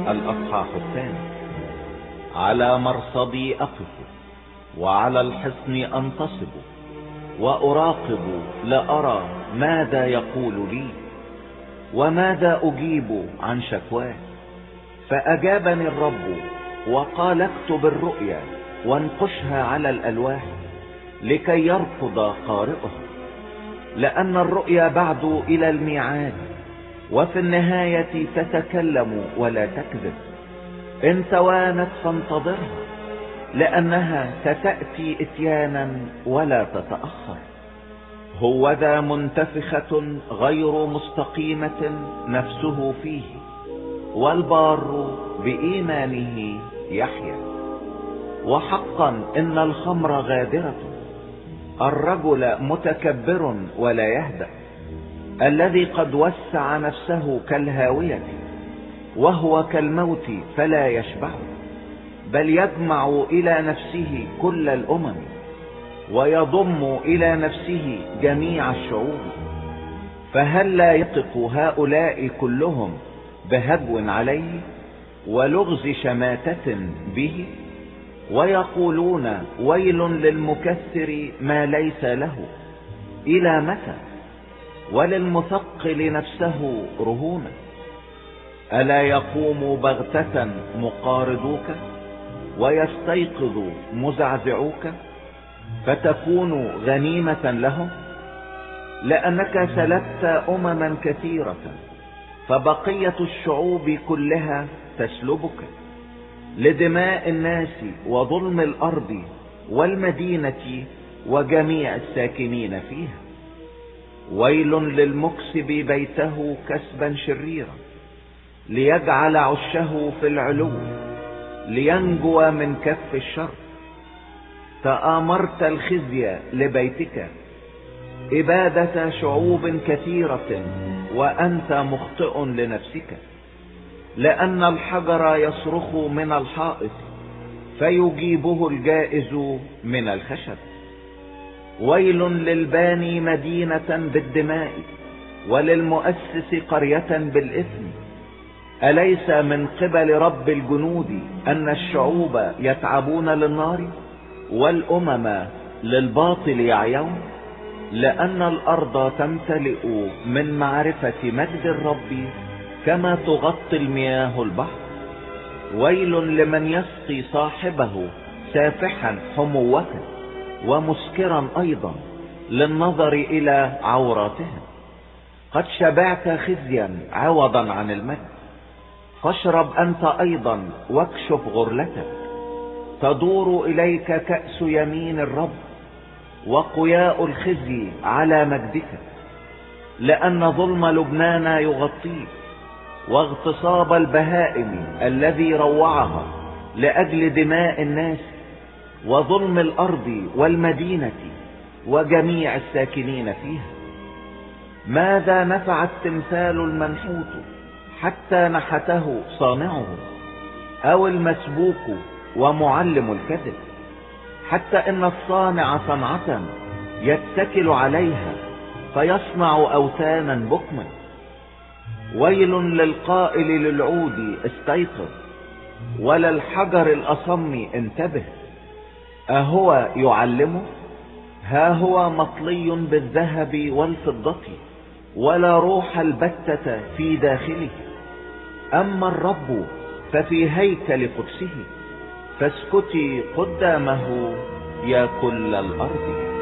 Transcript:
الأصحاح 2. على مرصدي أقف، وعلى الحصن أنتصب، وأراقب لأرى ماذا يقول لي، وماذا أجيب عن شكواه. فأجابني الرب وقال: اكتب الرؤيا وانقشها على الألواح لكي يركض قارئها، لأن الرؤيا بعد إلى الميعاد، وفي النهاية تتكلم ولا تكذب. إن توانت فانتظرها، لأنها ستأتي إتيانا ولا تتأخر. هوذا منتفخة غير مستقيمة نفسه فيه، والبار بإيمانه يحيا. وحقا إن الخمر غادرة، الرجل متكبر ولا يهدأ، الذي قد وسع نفسه كالهاوية، وهو كالموت فلا يشبع، بل يجمع إلى نفسه كل الأمم، ويضم إلى نفسه جميع الشعوب. فهل لا يطق هؤلاء كلهم بهجو عليه ولغز شماتة به؟ ويقولون: ويل للمكثر ما ليس له، إلى متى؟ وللمثقل نفسه رهونا. ألا يقوم بغتة مقارضوك، ويستيقظ مزعزعوك، فتكون غنيمة لهم؟ لأنك سلبت أمما كثيرة، فبقية الشعوب كلها تسلبك، لدماء الناس وظلم الأرض والمدينة وجميع الساكنين فيها. ويل للمكسب بيته كسبا شريرا، ليجعل عشه في العلو، لينجو من كف الشر. تآمرت الخزي لبيتك، إبادة شعوب كثيرة، وأنت مخطئ لنفسك. لأن الحجر يصرخ من الحائط، فيجيبه الجائز من الخشب. ويل للباني مدينة بالدماء، وللمؤسس قرية بالإثم. أليس من قبل رب الجنود أن الشعوب يتعبون للنار، والأمم للباطل يعيون؟ لأن الأرض تمتلئ من معرفة مجد الرب، كما تغطي المياه البحر. ويل لمن يسقي صاحبه سافحا حموة، ومسكرا أيضا للنظر إلى عوراتهم. قد شبعت خزيا عوضا عن المجد، فاشرب أنت أيضا واكشف غرلتك. تدور إليك كأس يمين الرب، وقياء الخزي على مجدك. لأن ظلم لبنان يغطيه، واغتصاب البهائم الذي روعها لأجل دماء الناس، وظلم الأرض والمدينة وجميع الساكنين فيها. ماذا نفع التمثال المنحوت حتى نحته صانعه، أو المسبوك ومعلم الكذب؟ حتى إن الصانع صنعة يتكل عليها، فيصنع أوثانا بكما. ويل للقائل للعود استيقظ، وللحجر الأصم انتبه. أهو يعلمه؟ ها هو مطلي بالذهب والفضة، ولا روح البتة في داخله. أما الرب ففي هيكل قدسه، فاسكتي قدامه يا كل الأرض.